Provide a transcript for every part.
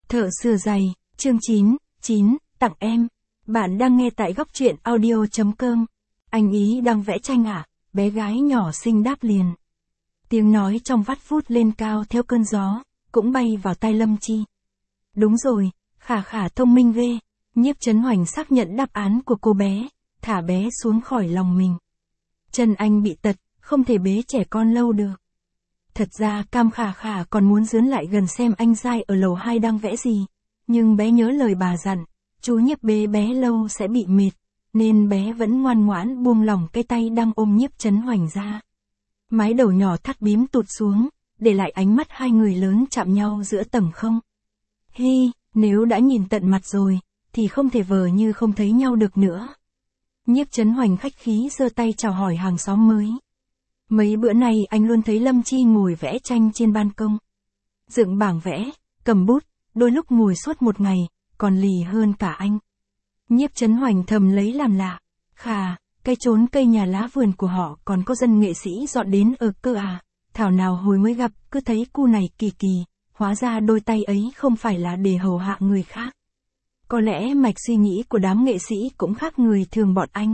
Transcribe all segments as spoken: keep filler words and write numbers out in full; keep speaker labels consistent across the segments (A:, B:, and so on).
A: Thợ sửa giày, chương chín, chín, tặng em. Bạn đang nghe tại góc truyện audio chấm com. Anh ý đang vẽ tranh à? Bé gái nhỏ xinh đáp liền. Tiếng nói trong vắt vút lên cao theo cơn gió, cũng bay vào tai Lâm Chi. Đúng rồi, Khả Khả thông minh ghê. Nhiếp Chấn Hoành xác nhận đáp án của cô bé, thả bé xuống khỏi lòng mình. Chân anh bị tật, không thể bế trẻ con lâu được. Thật ra Cam Khả Khả còn muốn dướn lại gần xem anh dai ở lầu hai đang vẽ gì. Nhưng bé nhớ lời bà dặn, chú Nhiếp bế bé lâu sẽ bị mệt, nên bé vẫn ngoan ngoãn buông lỏng cái tay đang ôm Nhiếp Chấn Hoành ra. Mái đầu nhỏ thắt bím tụt xuống, để lại ánh mắt hai người lớn chạm nhau giữa tầng không. Hi, nếu đã nhìn tận mặt rồi, thì không thể vờ như không thấy nhau được nữa. Nhiếp Chấn Hoành khách khí giơ tay chào hỏi hàng xóm mới. Mấy bữa nay anh luôn thấy Lâm Chi ngồi vẽ tranh trên ban công. Dựng bảng vẽ, cầm bút, đôi lúc ngồi suốt một ngày, còn lì hơn cả anh. Nhiếp Chấn Hoành thầm lấy làm lạ. Khà, cây trốn cây nhà lá vườn của họ còn có dân nghệ sĩ dọn đến ở cơ à? Thảo nào hồi mới gặp, cứ thấy cu này kỳ kỳ, hóa ra đôi tay ấy không phải là để hầu hạ người khác. Có lẽ mạch suy nghĩ của đám nghệ sĩ cũng khác người thường bọn anh.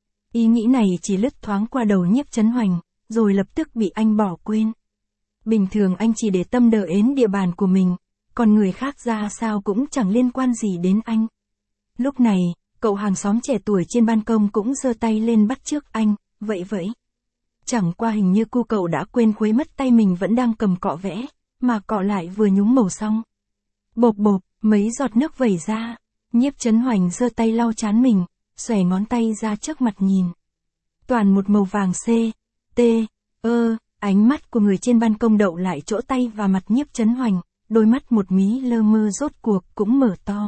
A: Ý nghĩ này chỉ lướt thoáng qua đầu Nhiếp Chấn Hoành, rồi lập tức bị anh bỏ quên. Bình thường anh chỉ để tâm đờ ến địa bàn của mình, còn người khác ra sao cũng chẳng liên quan gì đến anh. Lúc này, cậu hàng xóm trẻ tuổi trên ban công cũng giơ tay lên bắt chước anh, vậy vậy. Chẳng qua hình như cu cậu đã quên khuấy mất tay mình vẫn đang cầm cọ vẽ, mà cọ lại vừa nhúng màu xong. Bộp bộp, mấy giọt nước vẩy ra, Nhiếp Chấn Hoành giơ tay lau trán mình, xòe ngón tay ra trước mặt nhìn. Toàn một màu vàng C, T, ơ, ánh mắt của người trên ban công đậu lại chỗ tay và mặt Nhiếp Chấn Hoành, đôi mắt một mí lơ mơ rốt cuộc cũng mở to.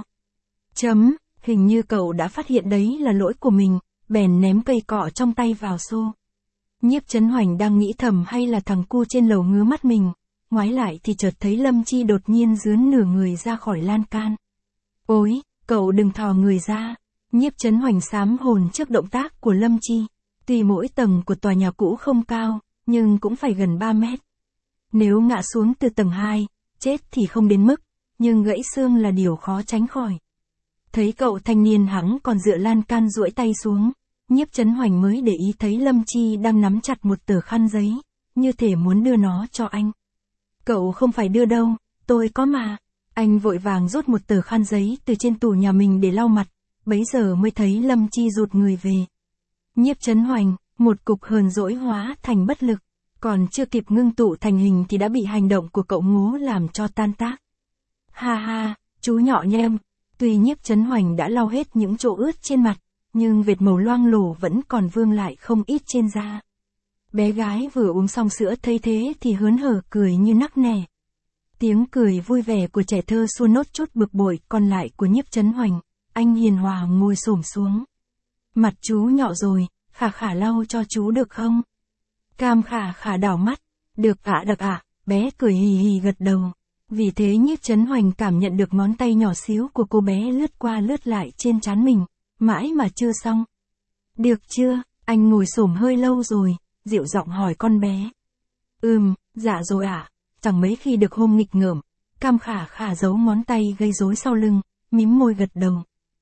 A: Chấm, hình như cậu đã phát hiện đấy là lỗi của mình, bèn ném cây cọ trong tay vào xô. Nhiếp Chấn Hoành đang nghĩ thầm hay là thằng cu trên lầu ngứa mắt mình, ngoái lại thì chợt thấy Lâm Chi đột nhiên dướn nửa người ra khỏi lan can. Ôi, cậu đừng thò người ra. Nhiếp Chấn Hoành xám hồn trước động tác của Lâm Chi. Tuy mỗi tầng của tòa nhà cũ không cao, nhưng cũng phải gần ba mét. Nếu ngã xuống từ tầng hai, chết thì không đến mức, nhưng gãy xương là điều khó tránh khỏi. Thấy cậu thanh niên hắng còn dựa lan can duỗi tay xuống, Nhiếp Chấn Hoành mới để ý thấy Lâm Chi đang nắm chặt một tờ khăn giấy, như thể muốn đưa nó cho anh. Cậu không phải đưa đâu, tôi có mà. Anh vội vàng rút một tờ khăn giấy từ trên tủ nhà mình để lau mặt, bấy giờ mới thấy Lâm Chi rụt người về. Nhiếp Chấn Hoành, một cục hờn dỗi hóa thành bất lực, còn chưa kịp ngưng tụ thành hình thì đã bị hành động của cậu ngố làm cho tan tác. Ha ha, chú nhỏ nhem, tuy Nhiếp Chấn Hoành đã lau hết những chỗ ướt trên mặt, nhưng vệt màu loang lổ vẫn còn vương lại không ít trên da. Bé gái vừa uống xong sữa thấy thế thì hớn hở cười như nắc nẻ. Tiếng cười vui vẻ của trẻ thơ xua nốt chút bực bội còn lại của Nhiếp Chấn Hoành, anh hiền hòa ngồi xổm xuống. Mặt chú nhỏ rồi, Khả Khả lau cho chú được không? Cam Khả Khả đảo mắt, được ạ được ạ, bé cười hì hì gật đầu. Vì thế Nhiếp Chấn Hoành cảm nhận được ngón tay nhỏ xíu của cô bé lướt qua lướt lại trên trán mình, mãi mà chưa xong. Được chưa, anh ngồi xổm hơi lâu rồi, dịu giọng hỏi con bé. Ừm, dạ rồi ạ, chẳng mấy khi được hôm nghịch ngợm. Cam Khả Khả giấu ngón tay gây rối sau lưng, mím môi gật đầu.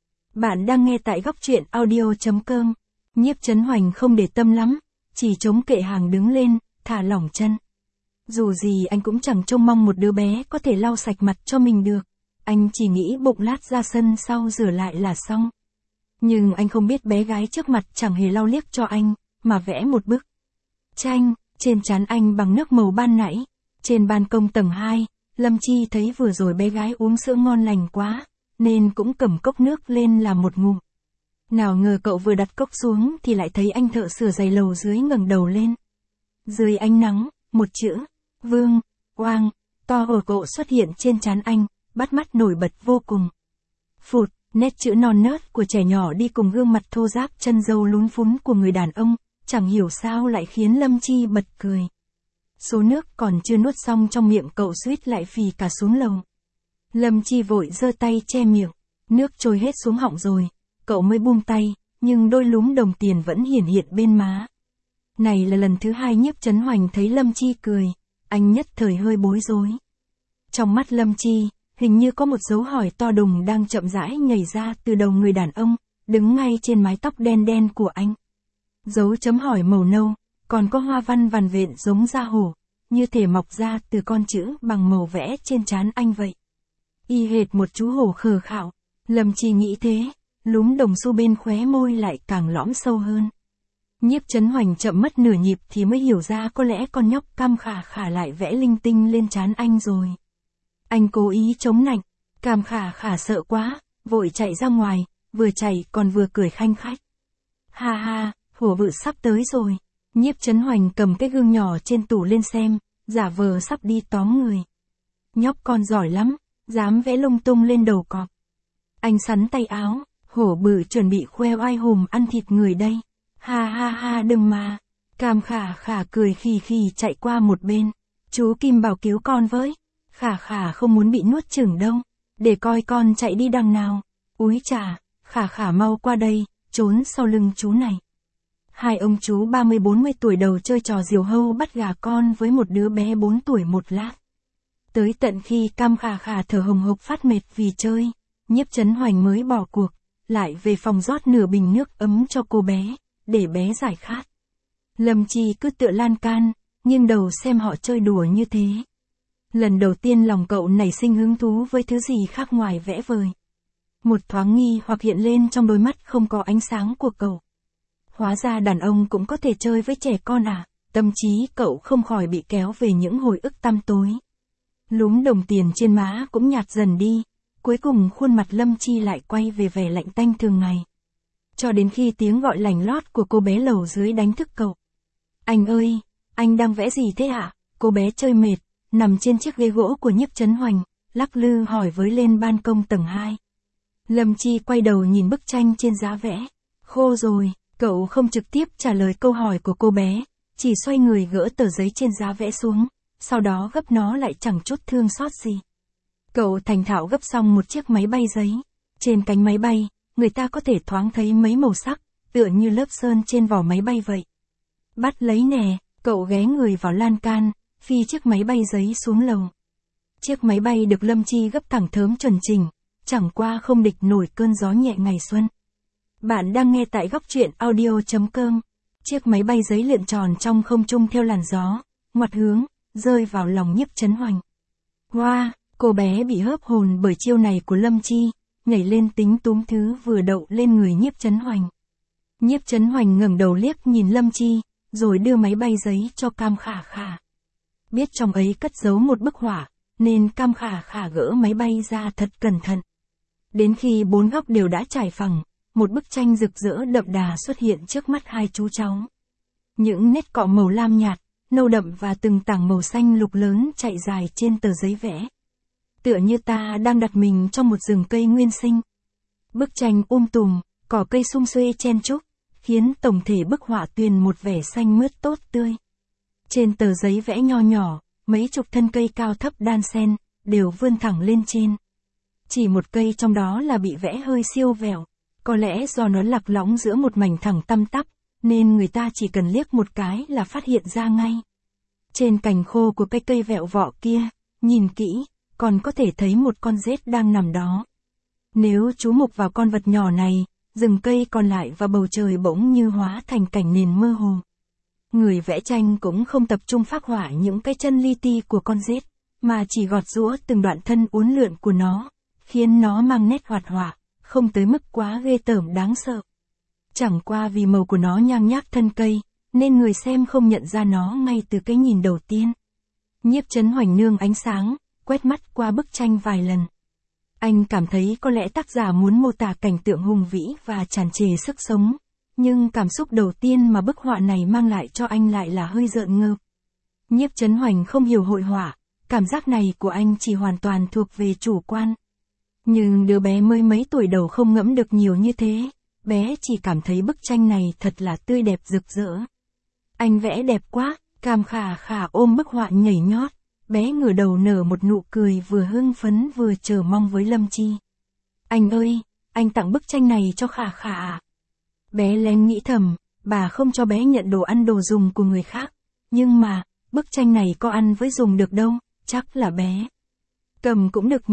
A: Bạn đang nghe tại góc truyện audio chấm com. Nhiếp Chấn Hoành không để tâm lắm, chỉ chống kệ hàng đứng lên, thả lỏng chân. Dù gì anh cũng chẳng trông mong một đứa bé có thể lau sạch mặt cho mình được. Anh chỉ nghĩ bụng lát ra sân sau rửa lại là xong. Nhưng anh không biết bé gái trước mặt chẳng hề lau liếc cho anh, mà vẽ một bức tranh trên trán anh bằng nước màu ban nãy. Trên ban công tầng hai, Lâm Chi thấy vừa rồi bé gái uống sữa ngon lành quá, nên cũng cầm cốc nước lên làm một ngụm. Nào ngờ cậu vừa đặt cốc xuống thì lại thấy anh thợ sửa giày lầu dưới ngẩng đầu lên. Dưới ánh nắng, một chữ, Vương, Oang, to ở cậu xuất hiện trên trán anh, bắt mắt nổi bật vô cùng. Phụt, nét chữ non nớt của trẻ nhỏ đi cùng gương mặt thô ráp chân râu lún phún của người đàn ông, chẳng hiểu sao lại khiến Lâm Chi bật cười. Số nước còn chưa nuốt xong trong miệng cậu suýt lại phì cả xuống lầu. Lâm Chi vội giơ tay che miệng, nước trôi hết xuống họng rồi, cậu mới buông tay, nhưng đôi lúm đồng tiền vẫn hiển hiện bên má. Này là lần thứ hai Nhiếp Chấn Hoành thấy Lâm Chi cười, anh nhất thời hơi bối rối. Trong mắt Lâm Chi, hình như có một dấu hỏi to đùng đang chậm rãi nhảy ra từ đầu người đàn ông, đứng ngay trên mái tóc đen đen của anh. Dấu chấm hỏi màu nâu, còn có hoa văn vằn vện giống da hổ, như thể mọc ra từ con chữ bằng màu vẽ trên trán anh vậy. Y hệt một chú hổ khờ khạo, Lâm Chi nghĩ thế, lúm đồng xu bên khóe môi lại càng lõm sâu hơn. Nhiếp Chấn Hoành chậm mất nửa nhịp thì mới hiểu ra có lẽ con nhóc Cam Khả Khả lại vẽ linh tinh lên trán anh rồi. Anh cố ý chống nạnh, Cam Khả Khả sợ quá, vội chạy ra ngoài, vừa chạy còn vừa cười khanh khách. Ha ha, hổ vự sắp tới rồi. Nhiếp Chấn Hoành cầm cái gương nhỏ trên tủ lên xem, giả vờ sắp đi tóm người. Nhóc con giỏi lắm, dám vẽ lung tung lên đầu cọp. Anh sắn tay áo, hổ bự chuẩn bị khoe oai hùm ăn thịt người đây. Ha ha ha đừng mà. Cam Khả Khả cười khì khì chạy qua một bên. Chú Kim Bảo cứu con với. Khả Khả không muốn bị nuốt chửng đâu. Để coi con chạy đi đằng nào. Úi chà, Khả Khả mau qua đây, trốn sau lưng chú này. Hai ông chú ba mươi bốn mươi tuổi đầu chơi trò diều hâu bắt gà con với một đứa bé bốn tuổi một lát. Tới tận khi Cam Khả Khả thở hồng hộc phát mệt vì chơi, Nhiếp Chấn Hoành mới bỏ cuộc, lại về phòng rót nửa bình nước ấm cho cô bé, để bé giải khát. Lâm Chi cứ tựa lan can, nghiêng đầu xem họ chơi đùa như thế. Lần đầu tiên lòng cậu nảy sinh hứng thú với thứ gì khác ngoài vẽ vời. Một thoáng nghi hoặc hiện lên trong đôi mắt không có ánh sáng của cậu. Hóa ra đàn ông cũng có thể chơi với trẻ con à, tâm trí cậu không khỏi bị kéo về những hồi ức tăm tối. Lúm đồng tiền trên má cũng nhạt dần đi, cuối cùng khuôn mặt Lâm Chi lại quay về vẻ lạnh tanh thường ngày. Cho đến khi tiếng gọi lành lót của cô bé lầu dưới đánh thức cậu. Anh ơi, anh đang vẽ gì thế ạ? À? Cô bé chơi mệt, nằm trên chiếc ghế gỗ của Nhiếp Chấn Hoành, lắc lư hỏi với lên ban công tầng hai. Lâm Chi quay đầu nhìn bức tranh trên giá vẽ. Khô rồi, cậu không trực tiếp trả lời câu hỏi của cô bé, chỉ xoay người gỡ tờ giấy trên giá vẽ xuống, sau đó gấp nó lại chẳng chút thương xót gì. Cậu thành thạo gấp xong một chiếc máy bay giấy. Trên cánh máy bay, người ta có thể thoáng thấy mấy màu sắc, tựa như lớp sơn trên vỏ máy bay vậy. Bắt lấy nè, cậu ghé người vào lan can, phi chiếc máy bay giấy xuống lầu. Chiếc máy bay được Lâm Chi gấp thẳng thớm chuẩn chỉnh, chẳng qua không địch nổi cơn gió nhẹ ngày xuân. Bạn đang nghe tại góc truyện audio chấm com. Chiếc máy bay giấy lượn tròn trong không trung theo làn gió, ngoặt hướng, rơi vào lòng Nhiếp Chấn Hoành. Wow, cô bé bị hớp hồn bởi chiêu này của Lâm Chi, nhảy lên tính túm thứ vừa đậu lên người Nhiếp Chấn Hoành. Nhiếp Chấn Hoành ngẩng đầu liếc nhìn Lâm Chi, rồi đưa máy bay giấy cho Cam Khả Khả. Biết trong ấy cất giấu một bức họa, nên Cam Khả Khả gỡ máy bay ra thật cẩn thận. Đến khi bốn góc đều đã trải phẳng, một bức tranh rực rỡ đậm đà xuất hiện trước mắt hai chú cháu. Những nét cọ màu lam nhạt, nâu đậm và từng tảng màu xanh lục lớn chạy dài trên tờ giấy vẽ. Tựa như ta đang đặt mình trong một rừng cây nguyên sinh. Bức tranh um tùm, cỏ cây sum xuê chen chúc, khiến tổng thể bức họa tuyền một vẻ xanh mướt tốt tươi. Trên tờ giấy vẽ nho nhỏ, mấy chục thân cây cao thấp đan xen, đều vươn thẳng lên trên. Chỉ một cây trong đó là bị vẽ hơi siêu vẹo, có lẽ do nó lạc lõng giữa một mảnh thẳng tăm tắp, nên người ta chỉ cần liếc một cái là phát hiện ra ngay. Trên cành khô của cái cây vẹo vọ kia, nhìn kỹ, còn có thể thấy một con rết đang nằm đó. Nếu chú mục vào con vật nhỏ này, rừng cây còn lại và bầu trời bỗng như hóa thành cảnh nền mơ hồ. Người vẽ tranh cũng không tập trung phác họa những cái chân li ti của con rết, mà chỉ gọt giũa từng đoạn thân uốn lượn của nó, khiến nó mang nét hoạt họa, không tới mức quá ghê tởm đáng sợ. Chẳng qua vì màu của nó nhang nhác thân cây, nên người xem không nhận ra nó ngay từ cái nhìn đầu tiên. Nhiếp Chấn Hoành nương ánh sáng, quét mắt qua bức tranh vài lần. Anh cảm thấy có lẽ tác giả muốn mô tả cảnh tượng hùng vĩ và tràn trề sức sống, nhưng cảm xúc đầu tiên mà bức họa này mang lại cho anh lại là hơi rợn ngợp. Nhiếp Chấn Hoành không hiểu hội họa, cảm giác này của anh chỉ hoàn toàn thuộc về chủ quan. Nhưng đứa bé mới mấy tuổi đầu không ngẫm được nhiều như thế, bé chỉ cảm thấy bức tranh này thật là tươi đẹp rực rỡ. Anh vẽ đẹp quá, Cam Khả Khả ôm bức họa nhảy nhót, bé ngửa đầu nở một nụ cười vừa hưng phấn vừa chờ mong với Lâm Chi. Anh ơi, anh tặng bức tranh này cho Khả Khả à? Bé lén nghĩ thầm, bà không cho bé nhận đồ ăn đồ dùng của người khác, nhưng mà, bức tranh này có ăn với dùng được đâu, chắc là bé cầm cũng được nhỉ.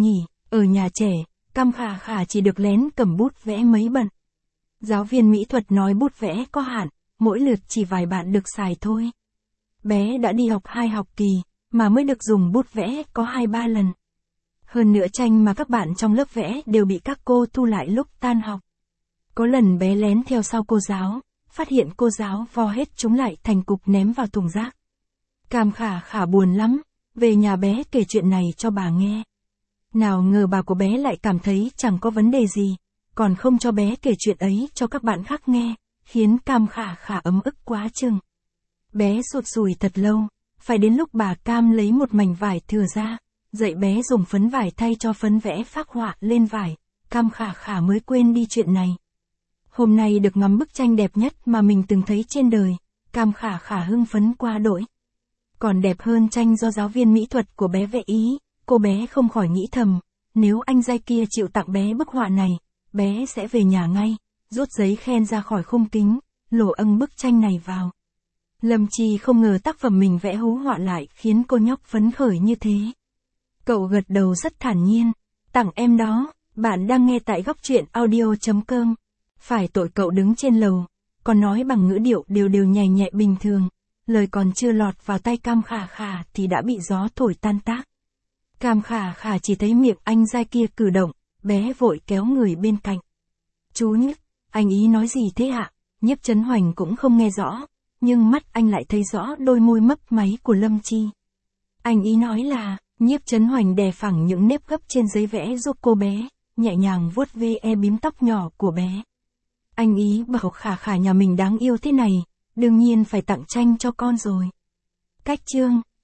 A: Ở nhà trẻ, Cam Khả Khả chỉ được lén cầm bút vẽ mấy bận. Giáo viên mỹ thuật nói bút vẽ có hạn, mỗi lượt chỉ vài bạn được xài thôi. Bé đã đi học hai học kỳ, mà mới được dùng bút vẽ có hai ba lần. Hơn nữa tranh mà các bạn trong lớp vẽ đều bị các cô thu lại lúc tan học. Có lần bé lén theo sau cô giáo, phát hiện cô giáo vo hết chúng lại thành cục ném vào thùng rác. Cam Khả Khả buồn lắm, về nhà bé kể chuyện này cho bà nghe. Nào ngờ bà của bé lại cảm thấy chẳng có vấn đề gì, còn không cho bé kể chuyện ấy cho các bạn khác nghe, khiến Cam Khả Khả ấm ức quá chừng. Bé sụt sùi thật lâu, phải đến lúc bà Cam lấy một mảnh vải thừa ra, dạy bé dùng phấn vải thay cho phấn vẽ phác họa lên vải, Cam Khả Khả mới quên đi chuyện này. Hôm nay được ngắm bức tranh đẹp nhất mà mình từng thấy trên đời, Cam Khả Khả hưng phấn quá đỗi. Còn đẹp hơn tranh do giáo viên mỹ thuật của bé vẽ ý, cô bé không khỏi nghĩ thầm, nếu anh giai kia chịu tặng bé bức họa này, bé sẽ về nhà ngay, rút giấy khen ra khỏi khung kính, lổ âng bức tranh này vào. Lâm Chi không ngờ tác phẩm mình vẽ hú họa lại khiến cô nhóc phấn khởi như thế. Cậu gật đầu rất thản nhiên, tặng em đó, bạn đang nghe tại góc truyện audio chấm com. Phải tội cậu đứng trên lầu, còn nói bằng ngữ điệu đều đều nhẹ nhẹ bình thường, lời còn chưa lọt vào tay Cam Khả Khả thì đã bị gió thổi tan tác. Cam Khả Khả chỉ thấy miệng anh giai kia cử động, bé vội kéo người bên cạnh. Chú Nhiếp, anh ý nói gì thế ạ? Nhiếp Chấn Hoành cũng không nghe rõ, nhưng mắt anh lại thấy rõ đôi môi mấp máy của Lâm Chi. Anh ý nói là, Nhiếp Chấn Hoành đè phẳng những nếp gấp trên giấy vẽ giúp cô bé, nhẹ nhàng vuốt ve e bím tóc nhỏ của bé. Anh ý bảo Khả Khả nhà mình đáng yêu thế này, đương nhiên phải tặng tranh cho con rồi. Cách chương